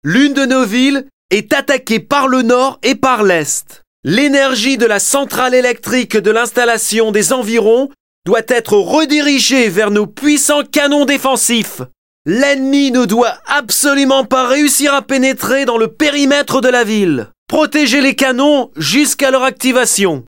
L'une de nos villes est attaquée par le nord et par l'est. L'énergie de la centrale électrique de l'installation des environs doit être redirigée vers nos puissants canons défensifs. L'ennemi ne doit absolument pas réussir à pénétrer dans le périmètre de la ville. Protégez les canons jusqu'à leur activation.